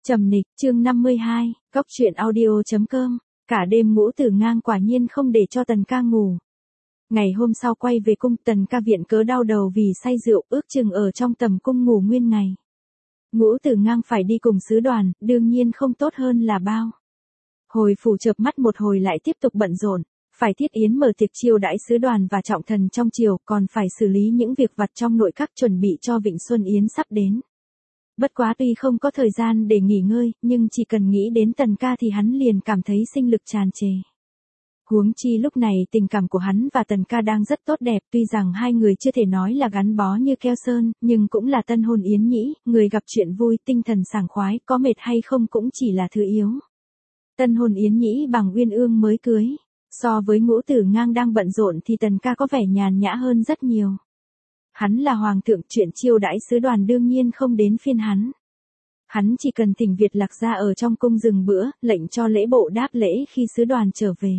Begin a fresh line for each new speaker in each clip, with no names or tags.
Trầm nịch, chương 52, Cóc truyện audio.com. Cả đêm Ngũ Tử Ngang quả nhiên không để cho Tần Ca ngủ. Ngày hôm sau quay về cung, Tần Ca viện cớ đau đầu vì say rượu, ước chừng ở trong tầm cung ngủ nguyên ngày. Ngũ Tử Ngang phải đi cùng sứ đoàn, đương nhiên không tốt hơn là bao. Hồi phủ chợp mắt một hồi lại tiếp tục bận rộn, phải thiết yến mở tiệc chiêu đãi sứ đoàn và trọng thần trong triều, còn phải xử lý những việc vặt trong nội các chuẩn bị cho Vịnh Xuân Yến sắp đến. Bất quá tuy không có thời gian để nghỉ ngơi, nhưng chỉ cần nghĩ đến Tần Ca thì hắn liền cảm thấy sinh lực tràn trề. Huống chi lúc này tình cảm của hắn và Tần Ca đang rất tốt đẹp, tuy rằng hai người chưa thể nói là gắn bó như keo sơn, nhưng cũng là tân hôn yến nhĩ, người gặp chuyện vui, tinh thần sảng khoái, có mệt hay không cũng chỉ là thứ yếu. Tân hôn yến nhĩ bằng uyên ương mới cưới, so với Ngũ Tử Ngang đang bận rộn thì Tần Ca có vẻ nhàn nhã hơn rất nhiều. Hắn là hoàng thượng, chuyện chiêu đãi sứ đoàn đương nhiên không đến phiên hắn. Hắn chỉ cần thỉnh Việt Lạc gia ở trong cung dừng bữa, lệnh cho lễ bộ đáp lễ khi sứ đoàn trở về.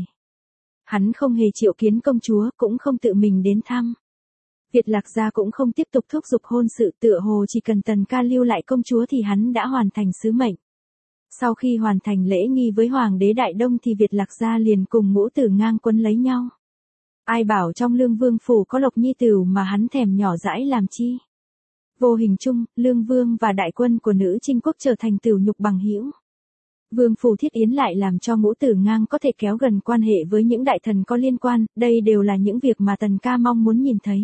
Hắn không hề triệu kiến công chúa, cũng không tự mình đến thăm. Việt Lạc gia cũng không tiếp tục thúc giục hôn sự, tựa hồ chỉ cần Tần Ca lưu lại công chúa thì hắn đã hoàn thành sứ mệnh. Sau khi hoàn thành lễ nghi với Hoàng đế Đại Đông thì Việt Lạc gia liền cùng Ngũ Tử Ngang quấn lấy nhau. Ai bảo trong Lương Vương phủ có Lộc Nhi Tửu mà hắn thèm nhỏ dãi làm chi. Vô hình chung, Lương Vương và đại quân của nữ Trinh quốc trở thành tửu nhục bằng hữu. Vương phủ thiết yến lại làm cho Ngũ Tử Ngang có thể kéo gần quan hệ với những đại thần có liên quan, đây đều là những việc mà Tần Ca mong muốn nhìn thấy.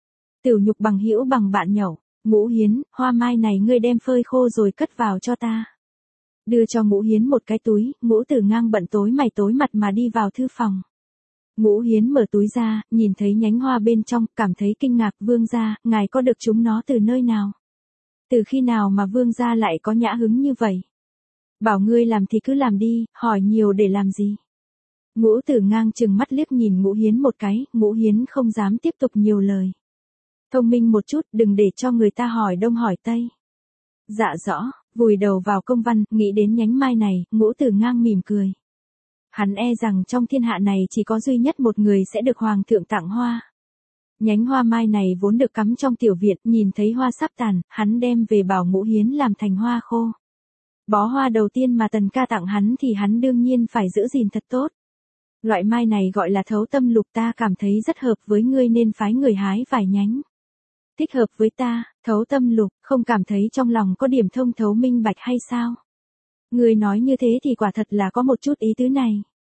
Tửu nhục bằng hữu bằng bạn nhậu, Ngũ Hiến, hoa mai này ngươi đem phơi khô rồi cất vào cho ta. Đưa cho Ngũ Hiến một cái túi, Ngũ Tử Ngang bận tối mày tối mặt mà đi vào thư phòng. Ngũ Hiến mở túi ra, nhìn thấy nhánh hoa bên trong, cảm thấy kinh ngạc. Vương gia, ngài có được chúng nó từ nơi nào? Từ khi nào mà vương gia lại có nhã hứng như vậy? Bảo ngươi làm thì cứ làm đi, hỏi nhiều để làm gì? Ngũ Tử Ngang trừng mắt liếc nhìn Ngũ Hiến một cái, Ngũ Hiến không dám tiếp tục nhiều lời. Thông minh một chút, đừng để cho người ta hỏi đông hỏi tây. Dạ rõ, vùi đầu vào công văn, nghĩ đến nhánh mai này, Ngũ Tử Ngang mỉm cười. Hắn e rằng trong thiên hạ này chỉ có duy nhất một người sẽ được hoàng thượng tặng hoa. Nhánh hoa mai này vốn được cắm trong tiểu viện, nhìn thấy hoa sắp tàn, hắn đem về bảo Ngũ Hiến làm thành hoa khô. Bó hoa đầu tiên mà Tần Ca tặng hắn thì hắn đương nhiên phải giữ gìn thật tốt. Loại mai này gọi là thấu tâm lục, ta cảm thấy rất hợp với ngươi nên phái người hái vài nhánh. Thích hợp với ta, thấu tâm lục, không cảm thấy trong lòng có điểm thông thấu minh bạch hay sao? Ngươi nói như thế thì quả thật là có một chút ý tứ này.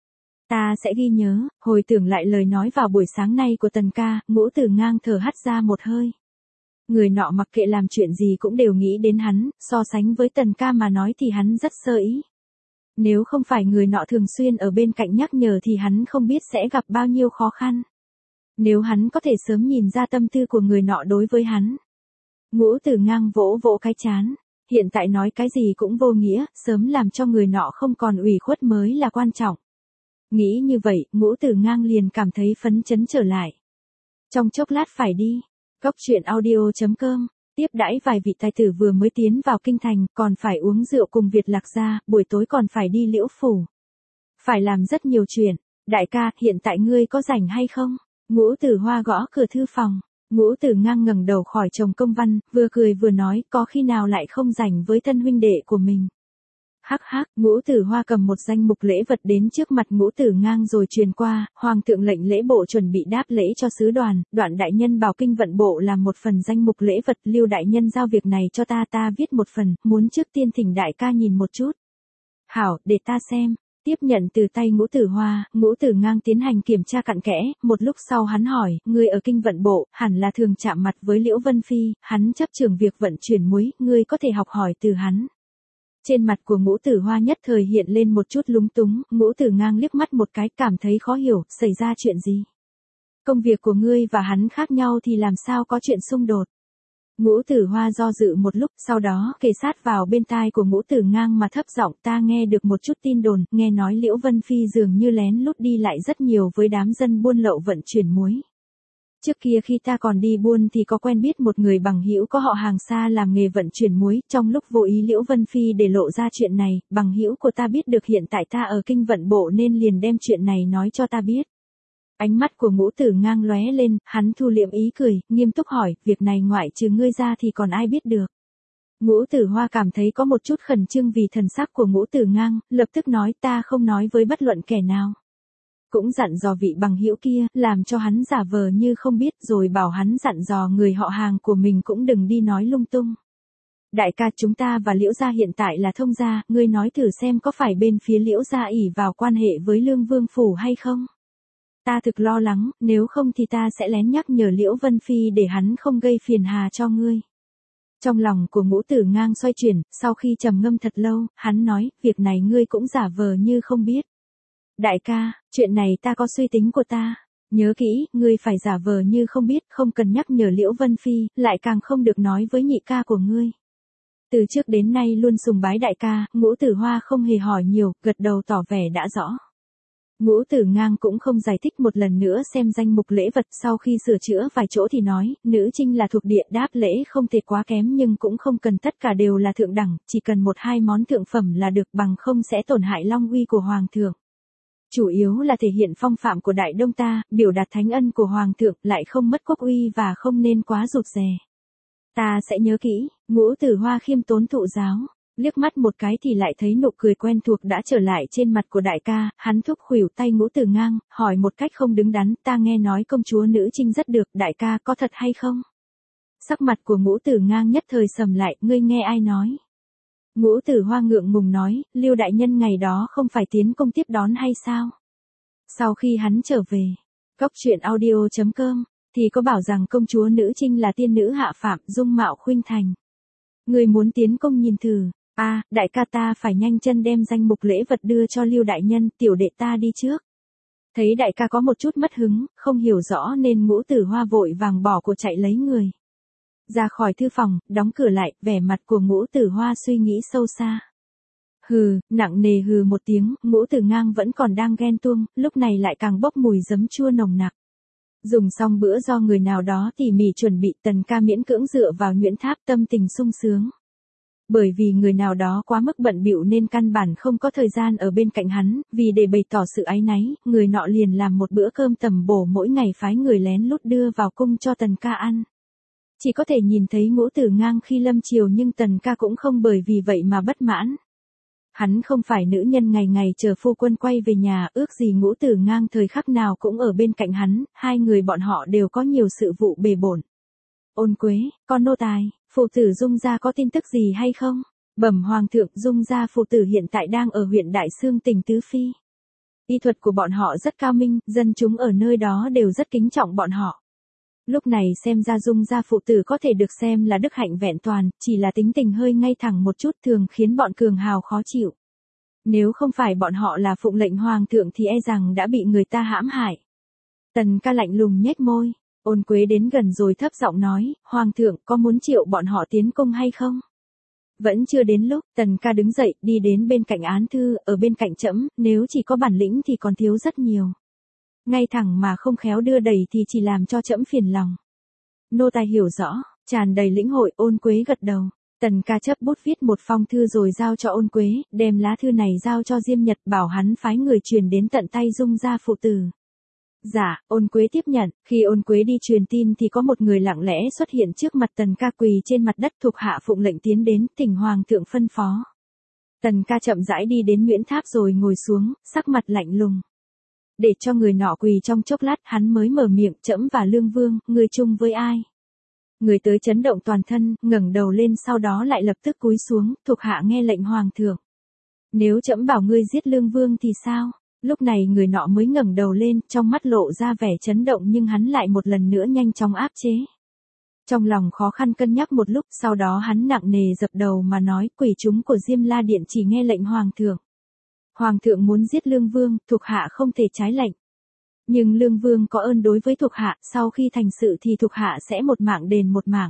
Ta sẽ ghi nhớ, hồi tưởng lại lời nói vào buổi sáng nay của Tần Ca, Ngũ Tử Ngang thở hắt ra một hơi. Người nọ mặc kệ làm chuyện gì cũng đều nghĩ đến hắn, so sánh với Tần Ca mà nói thì hắn rất sơ ý. Nếu không phải người nọ thường xuyên ở bên cạnh nhắc nhở thì hắn không biết sẽ gặp bao nhiêu khó khăn. Nếu hắn có thể sớm nhìn ra tâm tư của người nọ đối với hắn. Ngũ Tử Ngang vỗ vỗ cái trán. Hiện tại nói cái gì cũng vô nghĩa, sớm làm cho người nọ không còn ủy khuất mới là quan trọng. Nghĩ như vậy, Ngũ Tử Ngang liền cảm thấy phấn chấn trở lại. Trong chốc lát phải đi. Cóc truyện audio.com. Tiếp đãi vài vị tài tử vừa mới tiến vào kinh thành, còn phải uống rượu cùng Việt Lạc gia, buổi tối còn phải đi Liễu phủ. Phải làm rất nhiều chuyện. Đại ca, hiện tại ngươi có rảnh hay không? Ngũ Tử Hoa gõ cửa thư phòng. Ngũ Tử Ngang ngẩng đầu khỏi chồng công văn, vừa cười vừa nói, có khi nào lại không rảnh với thân huynh đệ của mình. Hắc hắc, Ngũ Tử Hoa cầm một danh mục lễ vật đến trước mặt Ngũ Tử Ngang rồi truyền qua, hoàng thượng lệnh lễ bộ chuẩn bị đáp lễ cho sứ đoàn, Đoạn đại nhân bảo kinh vận bộ làm một phần danh mục lễ vật, Lưu đại nhân giao việc này cho ta viết một phần, muốn trước tiên thỉnh đại ca nhìn một chút. Hảo, để ta xem. Tiếp nhận từ tay Ngũ Tử Hoa, Ngũ Tử Ngang tiến hành kiểm tra cặn kẽ, một lúc sau hắn hỏi, ngươi ở kinh vận bộ, hẳn là thường chạm mặt với Liễu Vân Phi, hắn chấp trưởng việc vận chuyển muối, ngươi có thể học hỏi từ hắn. Trên mặt của Ngũ Tử Hoa nhất thời hiện lên một chút lúng túng, Ngũ Tử Ngang liếc mắt một cái cảm thấy khó hiểu, xảy ra chuyện gì? Công việc của ngươi và hắn khác nhau thì làm sao có chuyện xung đột? Ngũ Tử Hoa do dự một lúc, sau đó kề sát vào bên tai của Ngũ Tử Ngang mà thấp giọng, ta nghe được một chút tin đồn, nghe nói Liễu Vân Phi dường như lén lút đi lại rất nhiều với đám dân buôn lậu vận chuyển muối. Trước kia khi ta còn đi buôn thì có quen biết một người bằng hữu có họ hàng xa làm nghề vận chuyển muối, trong lúc vô ý Liễu Vân Phi để lộ ra chuyện này, bằng hữu của ta biết được hiện tại ta ở kinh vận bộ nên liền đem chuyện này nói cho ta biết. Ánh mắt của Ngũ Tử Ngang lóe lên, hắn thu liệm ý cười, nghiêm túc hỏi, việc này ngoại trừ ngươi ra thì còn ai biết được? Ngũ Tử Hoa cảm thấy có một chút khẩn trương vì thần sắc của Ngũ Tử Ngang, lập tức nói ta không nói với bất luận kẻ nào. Cũng dặn dò vị bằng hữu kia, làm cho hắn giả vờ như không biết rồi bảo hắn dặn dò người họ hàng của mình cũng đừng đi nói lung tung. Đại ca chúng ta và Liễu gia hiện tại là thông gia, ngươi nói thử xem có phải bên phía Liễu gia ỷ vào quan hệ với Lương Vương Phủ hay không? Ta thực lo lắng, nếu không thì ta sẽ lén nhắc nhở Liễu Vân Phi để hắn không gây phiền hà cho ngươi. Trong lòng của Ngũ Tử Ngang xoay chuyển, sau khi trầm ngâm thật lâu, hắn nói, việc này ngươi cũng giả vờ như không biết. Đại ca, chuyện này ta có suy tính của ta. Nhớ kỹ, ngươi phải giả vờ như không biết, không cần nhắc nhở Liễu Vân Phi, lại càng không được nói với nhị ca của ngươi. Từ trước đến nay luôn sùng bái đại ca, Ngũ Tử Hoa không hề hỏi nhiều, gật đầu tỏ vẻ đã rõ. Ngũ Tử Ngang cũng không giải thích một lần nữa xem danh mục lễ vật, sau khi sửa chữa vài chỗ thì nói, nữ trinh là thuộc địa, đáp lễ không thể quá kém nhưng cũng không cần tất cả đều là thượng đẳng, chỉ cần một hai món thượng phẩm là được, bằng không sẽ tổn hại long uy của hoàng thượng. Chủ yếu là thể hiện phong phạm của Đại Đông ta, biểu đạt thánh ân của hoàng thượng, lại không mất quốc uy và không nên quá rụt rè. Ta sẽ nhớ kỹ. Ngũ Tử Hoa khiêm tốn thụ giáo, liếc mắt một cái thì lại thấy nụ cười quen thuộc đã trở lại trên mặt của đại ca, hắn thúc khuỷu tay Ngũ Tử Ngang, hỏi một cách không đứng đắn, ta nghe nói công chúa nữ trinh rất được, đại ca có thật hay không? Sắc mặt của Ngũ Tử Ngang nhất thời sầm lại, ngươi nghe ai nói? Ngũ Tử Hoa ngượng ngùng nói, Lưu đại nhân ngày đó không phải tiến công tiếp đón hay sao? Sau khi hắn trở về, Cốc Truyện Audio.com thì có bảo rằng công chúa nữ trinh là tiên nữ hạ phạm, dung mạo khuynh thành. Người muốn tiến công nhìn thử. Đại ca ta phải nhanh chân đem danh mục lễ vật đưa cho Lưu đại nhân, tiểu đệ ta đi trước. Thấy đại ca có một chút mất hứng, không hiểu rõ nên Ngũ Tử Hoa vội vàng bỏ cuộc chạy lấy người. Ra khỏi thư phòng, đóng cửa lại, vẻ mặt của Ngũ Tử Hoa suy nghĩ sâu xa. Hừ, nặng nề hừ một tiếng, Ngũ Tử Ngang vẫn còn đang ghen tuông, lúc này lại càng bốc mùi giấm chua nồng nặc. Dùng xong bữa do người nào đó tỉ mỉ chuẩn bị, Tần ca miễn cưỡng dựa vào nhuyễn tháp tâm tình sung sướng. Bởi vì người nào đó quá mức bận bịu nên căn bản không có thời gian ở bên cạnh hắn, vì để bày tỏ sự áy náy, người nọ liền làm một bữa cơm tầm bổ mỗi ngày phái người lén lút đưa vào cung cho Tần ca ăn. Chỉ có thể nhìn thấy Ngũ Tử Ngang khi lâm chiều nhưng Tần ca cũng không bởi vì vậy mà bất mãn. Hắn không phải nữ nhân ngày ngày chờ phu quân quay về nhà, ước gì Ngũ Tử Ngang thời khắc nào cũng ở bên cạnh hắn, hai người bọn họ đều có nhiều sự vụ bề bộn. Ôn Quế, con nô tài, phụ tử Dung gia có tin tức gì hay không? Bẩm hoàng thượng, Dung gia phụ tử hiện tại đang ở huyện Đại Xương tỉnh Tứ Phi. Y thuật của bọn họ rất cao minh, dân chúng ở nơi đó đều rất kính trọng bọn họ. Lúc này xem ra Dung gia phụ tử có thể được xem là đức hạnh vẹn toàn, chỉ là tính tình hơi ngay thẳng một chút thường khiến bọn cường hào khó chịu. Nếu không phải bọn họ là phụng lệnh hoàng thượng thì e rằng đã bị người ta hãm hại. Tần ca lạnh lùng nhếch môi, Ôn Quế đến gần rồi thấp giọng nói, hoàng thượng có muốn triệu bọn họ tiến công hay không? Vẫn chưa đến lúc, Tần ca đứng dậy, đi đến bên cạnh án thư, ở bên cạnh trẫm, nếu chỉ có bản lĩnh thì còn thiếu rất nhiều. Ngay thẳng mà không khéo đưa đẩy thì chỉ làm cho trẫm phiền lòng. Nô tài hiểu rõ, tràn đầy lĩnh hội, Ôn Quế gật đầu. Tần ca chấp bút viết một phong thư rồi giao cho Ôn Quế, đem lá thư này giao cho Diêm Nhật bảo hắn phái người truyền đến tận tay Dung gia phụ tử. Dạ, Ôn Quế tiếp nhận, khi Ôn Quế đi truyền tin thì có một người lặng lẽ xuất hiện trước mặt Tần ca quỳ trên mặt đất, thuộc hạ phụng lệnh tiến đến, thỉnh hoàng thượng phân phó. Tần ca chậm rãi đi đến nhuyễn tháp rồi ngồi xuống, sắc mặt lạnh lùng. Để cho người nọ quỳ trong chốc lát hắn mới mở miệng, trẫm và Lương Vương, người chung với ai? Người tới chấn động toàn thân, ngẩng đầu lên sau đó lại lập tức cúi xuống, thuộc hạ nghe lệnh hoàng thượng. Nếu trẫm bảo ngươi giết Lương Vương thì sao? Lúc này người nọ mới ngẩng đầu lên, trong mắt lộ ra vẻ chấn động nhưng hắn lại một lần nữa nhanh chóng áp chế. Trong lòng khó khăn cân nhắc một lúc, sau đó hắn nặng nề dập đầu mà nói, quỷ chúng của Diêm La Điện chỉ nghe lệnh hoàng thượng. Hoàng thượng muốn giết Lương Vương, thuộc hạ không thể trái lệnh. Nhưng Lương Vương có ơn đối với thuộc hạ, sau khi thành sự thì thuộc hạ sẽ một mạng đền một mạng.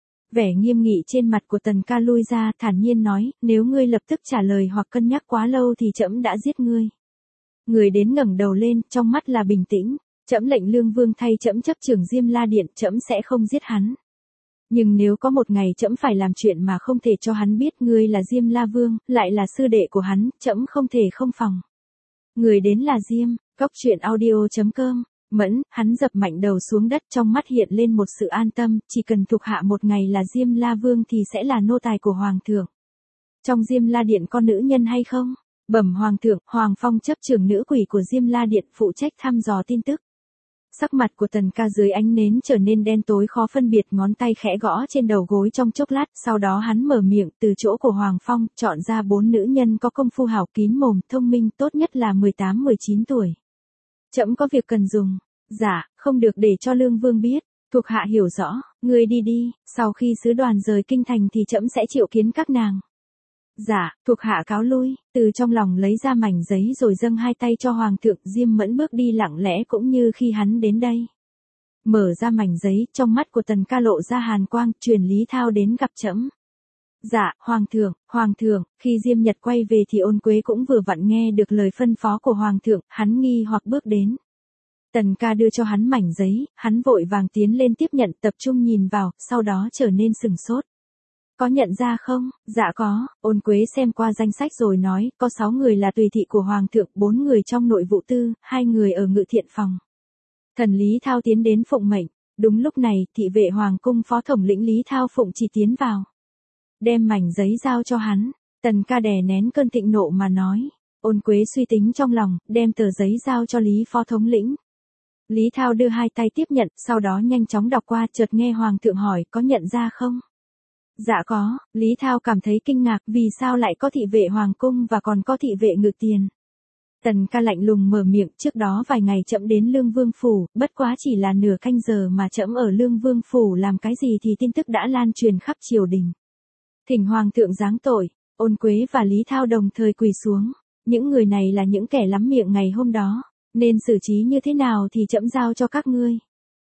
Vẻ nghiêm nghị trên mặt của Tần ca lui ra, thản nhiên nói, nếu ngươi lập tức trả lời hoặc cân nhắc quá lâu thì trẫm đã giết ngươi. Người đến ngẩng đầu lên, trong mắt là bình tĩnh, trẫm lệnh Lương Vương thay trẫm chấp trưởng Diêm La Điện, trẫm sẽ không giết hắn. Nhưng nếu có một ngày trẫm phải làm chuyện mà không thể cho hắn biết ngươi là Diêm La Vương, lại là sư đệ của hắn, trẫm không thể không phòng. Người đến là Diêm, Cốc Truyện Audio.com Mẫn, hắn dập mạnh đầu xuống đất, trong mắt hiện lên một sự an tâm, chỉ cần thuộc hạ một ngày là Diêm La Vương thì sẽ là nô tài của Hoàng thượng. Trong Diêm La Điện có nữ nhân hay không? Bẩm Hoàng thượng, Hoàng Phong chấp trưởng nữ quỷ của Diêm La Điện phụ trách thăm dò tin tức. Sắc mặt của Tần Ca dưới ánh nến trở nên đen tối khó phân biệt, ngón tay khẽ gõ trên đầu gối trong chốc lát, sau đó hắn mở miệng từ chỗ của Hoàng Phong, chọn ra 4 nữ nhân có công phu hảo kín mồm, thông minh, tốt nhất là 18-19 tuổi. Trẫm có việc cần dùng. Dạ, không được để cho Lương Vương biết. Thuộc hạ hiểu rõ, ngươi đi đi, sau khi sứ đoàn rời kinh thành thì trẫm sẽ triệu kiến các nàng. Dạ, thuộc hạ cáo lui, từ trong lòng lấy ra mảnh giấy rồi dâng hai tay cho Hoàng thượng. Diêm Mẫn bước đi lặng lẽ cũng như khi hắn đến đây. Mở ra mảnh giấy, trong mắt của Tần Ca lộ ra hàn quang, truyền Lý Thao đến gặp trẫm. Dạ, Hoàng thượng, khi Diêm Nhật quay về thì Ôn Quế cũng vừa vặn nghe được lời phân phó của Hoàng thượng, hắn nghi hoặc bước đến. Tần Ca đưa cho hắn mảnh giấy, hắn vội vàng tiến lên tiếp nhận, tập trung nhìn vào, sau đó trở nên sừng sốt. Có nhận ra không? Dạ có. Ôn Quế xem qua danh sách rồi nói, có 6 người là tùy thị của Hoàng thượng, 4 người trong nội vụ tư, 2 người ở ngự thiện phòng. Thần Lý Thao tiến đến phụng mệnh. Đúng lúc này, thị vệ Hoàng cung phó thống lĩnh Lý Thao Phụng chỉ tiến vào. Đem mảnh giấy giao cho hắn. Tần Ca đè nén cơn thịnh nộ mà nói. Ôn Quế suy tính trong lòng, đem tờ giấy giao cho Lý phó thống lĩnh. Lý Thao đưa hai tay tiếp nhận, sau đó nhanh chóng đọc qua, chợt nghe Hoàng thượng hỏi, có nhận ra không? Dạ có. Lý Thao cảm thấy kinh ngạc, vì sao lại có thị vệ Hoàng cung và còn có thị vệ ngự tiền. Tần Ca lạnh lùng mở miệng, trước đó vài ngày trẫm đến Lương Vương phủ, bất quá chỉ là nửa canh giờ mà trẫm ở Lương Vương phủ làm cái gì thì tin tức đã lan truyền khắp triều đình. Thỉnh Hoàng thượng giáng tội. Ôn Quế và Lý Thao đồng thời quỳ xuống. Những người này là những kẻ lắm miệng ngày hôm đó, nên xử trí như thế nào thì trẫm giao cho các ngươi.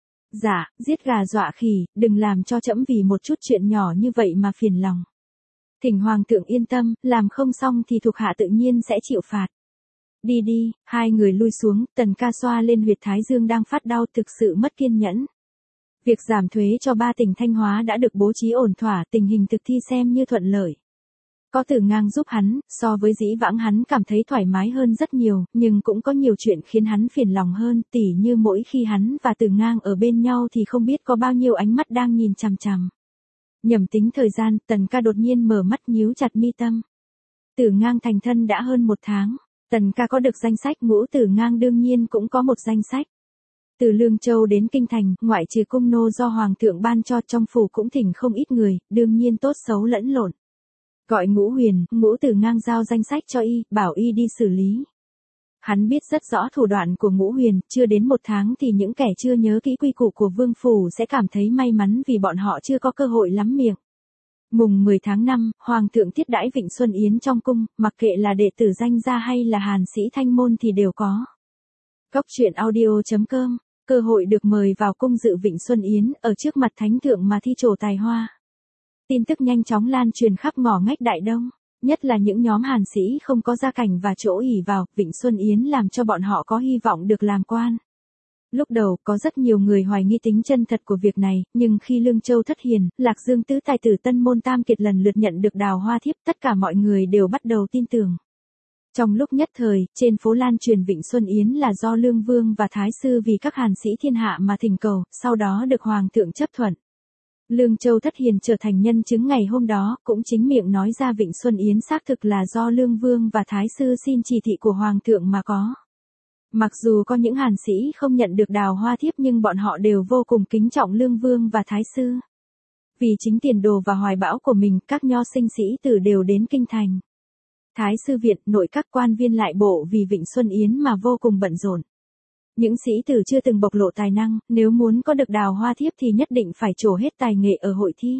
Dạ, giết gà dọa khỉ, đừng làm cho trẫm vì một chút chuyện nhỏ như vậy mà phiền lòng. Thỉnh Hoàng thượng yên tâm, làm không xong thì thuộc hạ tự nhiên sẽ chịu phạt. Đi đi. Hai người lui xuống, Tần Ca xoa lên huyệt thái dương đang phát đau, thực sự mất kiên nhẫn. Việc giảm thuế cho 3 tỉnh Thanh Hóa đã được bố trí ổn thỏa, tình hình thực thi xem như thuận lợi. Có Tử Ngang giúp hắn, so với dĩ vãng hắn cảm thấy thoải mái hơn rất nhiều, nhưng cũng có nhiều chuyện khiến hắn phiền lòng hơn, tỉ như mỗi khi hắn và Tử Ngang ở bên nhau thì không biết có bao nhiêu ánh mắt đang nhìn chằm chằm. Nhẩm tính thời gian, Tần Ca đột nhiên mở mắt nhíu chặt mi tâm. Tử Ngang thành thân đã hơn 1 tháng, Tần Ca có được danh sách, Ngũ Tử Ngang đương nhiên cũng có một danh sách. Từ Lương Châu đến Kinh Thành, ngoại trừ cung nô do Hoàng thượng ban cho, trong phủ cũng thỉnh không ít người, đương nhiên tốt xấu lẫn lộn. Gọi Ngũ Huyền, Ngũ Tử Ngang giao danh sách cho y, bảo y đi xử lý. Hắn biết rất rõ thủ đoạn của Ngũ Huyền, chưa đến 1 tháng thì những kẻ chưa nhớ kỹ quy củ của vương phủ sẽ cảm thấy may mắn vì bọn họ chưa có cơ hội lắm miệng. Mùng 10 tháng 5, Hoàng thượng thiết đãi Vịnh Xuân Yến trong cung, mặc kệ là đệ tử danh gia hay là hàn sĩ thanh môn thì đều có. Cốc truyện audio.com, cơ hội được mời vào cung dự Vịnh Xuân Yến, ở trước mặt thánh thượng mà thi trổ tài hoa. Tin tức nhanh chóng lan truyền khắp ngõ ngách Đại Đông, nhất là những nhóm hàn sĩ không có gia cảnh và chỗ ỷ vào, Vịnh Xuân Yến làm cho bọn họ có hy vọng được làm quan. Lúc đầu, có rất nhiều người hoài nghi tính chân thật của việc này, nhưng khi Lương Châu thất hiền, Lạc Dương tứ tài tử Tân Môn Tam Kiệt lần lượt nhận được đào hoa thiếp, tất cả mọi người đều bắt đầu tin tưởng. Trong lúc nhất thời, trên phố lan truyền Vịnh Xuân Yến là do Lương Vương và Thái Sư vì các hàn sĩ thiên hạ mà thỉnh cầu, sau đó được Hoàng thượng chấp thuận. Lương Châu thất hiền trở thành nhân chứng ngày hôm đó, cũng chính miệng nói ra Vịnh Xuân Yến xác thực là do Lương Vương và Thái Sư xin chỉ thị của Hoàng thượng mà có. Mặc dù có những hàn sĩ không nhận được đào hoa thiếp nhưng bọn họ đều vô cùng kính trọng Lương Vương và Thái Sư. Vì chính tiền đồ và hoài bão của mình, các nho sinh sĩ tử đều đến kinh thành. Thái Sư viện, nội các quan viên lại bộ vì Vịnh Xuân Yến mà vô cùng bận rộn. Những sĩ tử chưa từng bộc lộ tài năng, nếu muốn có được đào hoa thiếp thì nhất định phải trổ hết tài nghệ ở hội thi.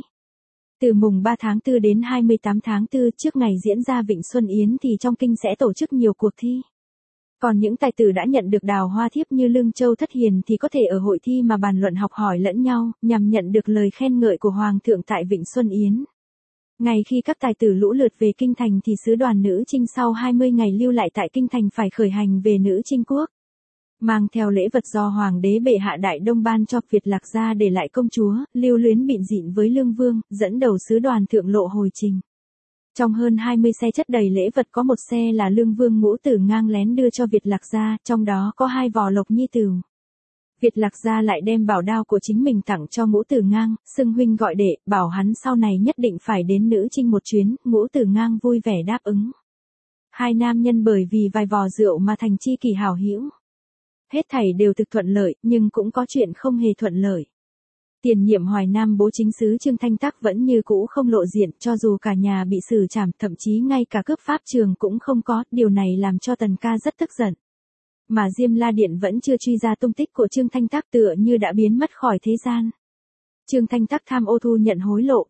Từ mùng 3 tháng 4 đến 28 tháng 4 trước ngày diễn ra Vịnh Xuân Yến thì trong kinh sẽ tổ chức nhiều cuộc thi. Còn những tài tử đã nhận được đào hoa thiếp như Lương Châu thất hiền thì có thể ở hội thi mà bàn luận học hỏi lẫn nhau, nhằm nhận được lời khen ngợi của Hoàng thượng tại Vịnh Xuân Yến. Ngày khi các tài tử lũ lượt về kinh thành thì sứ đoàn nữ Trinh sau 20 ngày lưu lại tại kinh thành phải khởi hành về nữ Trinh quốc. Mang theo lễ vật do Hoàng đế bệ hạ Đại Đông ban cho, Việt Lạc gia để lại công chúa, lưu luyến bịn dịn với Lương Vương, dẫn đầu sứ đoàn thượng lộ hồi trình. Trong hơn 20 xe chất đầy lễ vật có một xe là Lương Vương Ngũ Tử Ngang lén đưa cho Việt Lạc gia, trong đó có 2 vò lộc nhi tửu. Việt Lạc Gia lại đem bảo đao của chính mình tặng cho Ngũ Tử Ngang, xưng huynh gọi đệ, bảo hắn sau này nhất định phải đến Nữ Trinh một chuyến, Ngũ Tử Ngang vui vẻ đáp ứng. Hai nam nhân bởi vì vài vò rượu mà thành tri kỷ hảo hữu. Hết thảy đều thực thuận lợi, nhưng cũng có chuyện không hề thuận lợi. Tiền nhiệm Hoài Nam bố chính sứ Trương Thanh Tắc vẫn như cũ không lộ diện, cho dù cả nhà bị xử trảm, thậm chí ngay cả cướp pháp trường cũng không có, điều này làm cho Tần ca rất tức giận. Mà Diêm La Điện vẫn chưa truy ra tung tích của Trương Thanh Tắc, tựa như đã biến mất khỏi thế gian. Trương Thanh Tắc tham ô thu nhận hối lộ,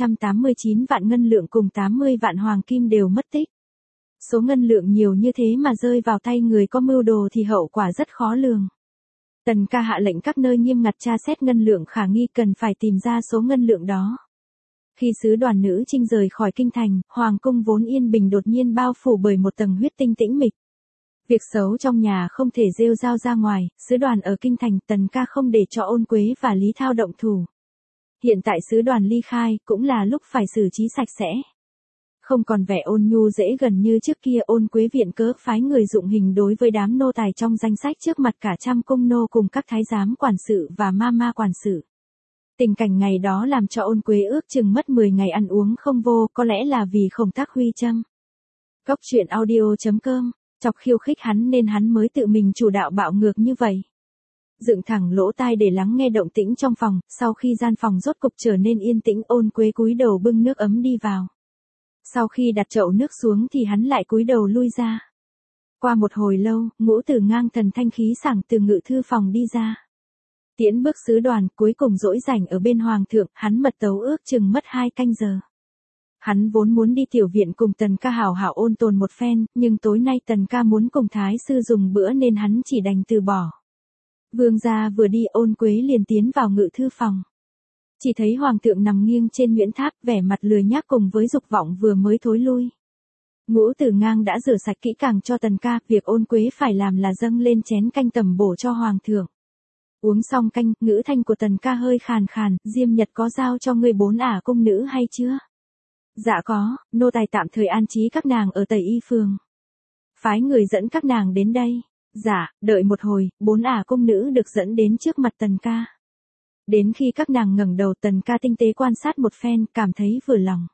589 vạn ngân lượng cùng 80 vạn hoàng kim đều mất tích. Số ngân lượng nhiều như thế mà rơi vào tay người có mưu đồ thì hậu quả rất khó lường. Tần ca hạ lệnh các nơi nghiêm ngặt tra xét ngân lượng khả nghi, cần phải tìm ra số ngân lượng đó. Khi sứ đoàn Nữ Trinh rời khỏi kinh thành, hoàng cung vốn yên bình đột nhiên bao phủ bởi một tầng huyết tinh tĩnh mịch. Việc xấu trong nhà không thể rêu rao ra ngoài, sứ đoàn ở kinh thành, Tần ca không để cho Ôn Quế và Lý Thao động thủ. Hiện tại sứ đoàn ly khai, cũng là lúc phải xử trí sạch sẽ. Không còn vẻ ôn nhu dễ gần như trước kia, Ôn Quế viện cớ phái người dụng hình đối với đám nô tài trong danh sách trước mặt cả trăm cung nô cùng các thái giám quản sự và ma ma quản sự. Tình cảnh ngày đó làm cho Ôn Quế ước chừng mất 10 ngày ăn uống không vô, có lẽ là vì Khổng Tác Huy châm. Cốc truyện audio.com, chọc khiêu khích hắn nên hắn mới tự mình chủ đạo bạo ngược như vậy. Dựng thẳng lỗ tai để lắng nghe động tĩnh trong phòng, sau khi gian phòng rốt cục trở nên yên tĩnh, Ôn Quế cúi đầu bưng nước ấm đi vào. Sau khi đặt chậu nước xuống thì hắn lại cúi đầu lui ra. Qua một hồi lâu, Ngũ Tử Ngang thần thanh khí sảng từ ngự thư phòng đi ra. Tiễn bước sứ đoàn, cuối cùng dỗi rảnh ở bên hoàng thượng, hắn mật tấu ước chừng mất 2 canh giờ. Hắn vốn muốn đi tiểu viện cùng Tần ca hảo hảo ôn tồn một phen, nhưng tối nay Tần ca muốn cùng thái sư dùng bữa nên hắn chỉ đành từ bỏ. Vương gia vừa đi, Ôn Quế liền tiến vào ngự thư phòng. Chỉ thấy hoàng thượng nằm nghiêng trên nhuyễn tháp, vẻ mặt lười nhác cùng với dục vọng vừa mới thối lui. Ngũ Tử Ngang đã rửa sạch kỹ càng cho Tần ca, việc Ôn Quế phải làm là dâng lên chén canh tầm bổ cho hoàng thượng. Uống xong canh, ngữ thanh của Tần ca hơi khàn khàn, Diêm Nhật có giao cho ngươi 4 ả cung nữ hay chưa? Dạ có, nô tài tạm thời an trí các nàng ở Tây Y Phường. Phái người dẫn các nàng đến đây. Dạ, đợi một hồi, 4 ả cung nữ được dẫn đến trước mặt Tần ca. Đến khi các nàng ngẩng đầu, Tần ca tinh tế quan sát một phen, cảm thấy vừa lòng.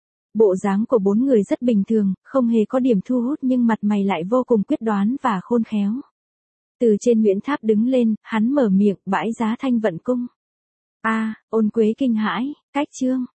Bộ dáng của 4 người rất bình thường, không hề có điểm thu hút nhưng mặt mày lại vô cùng quyết đoán và khôn khéo. Từ trên nhuyễn tháp đứng lên, hắn mở miệng, bãi giá Thanh Vận cung. Ôn Quế kinh hãi, cách chương.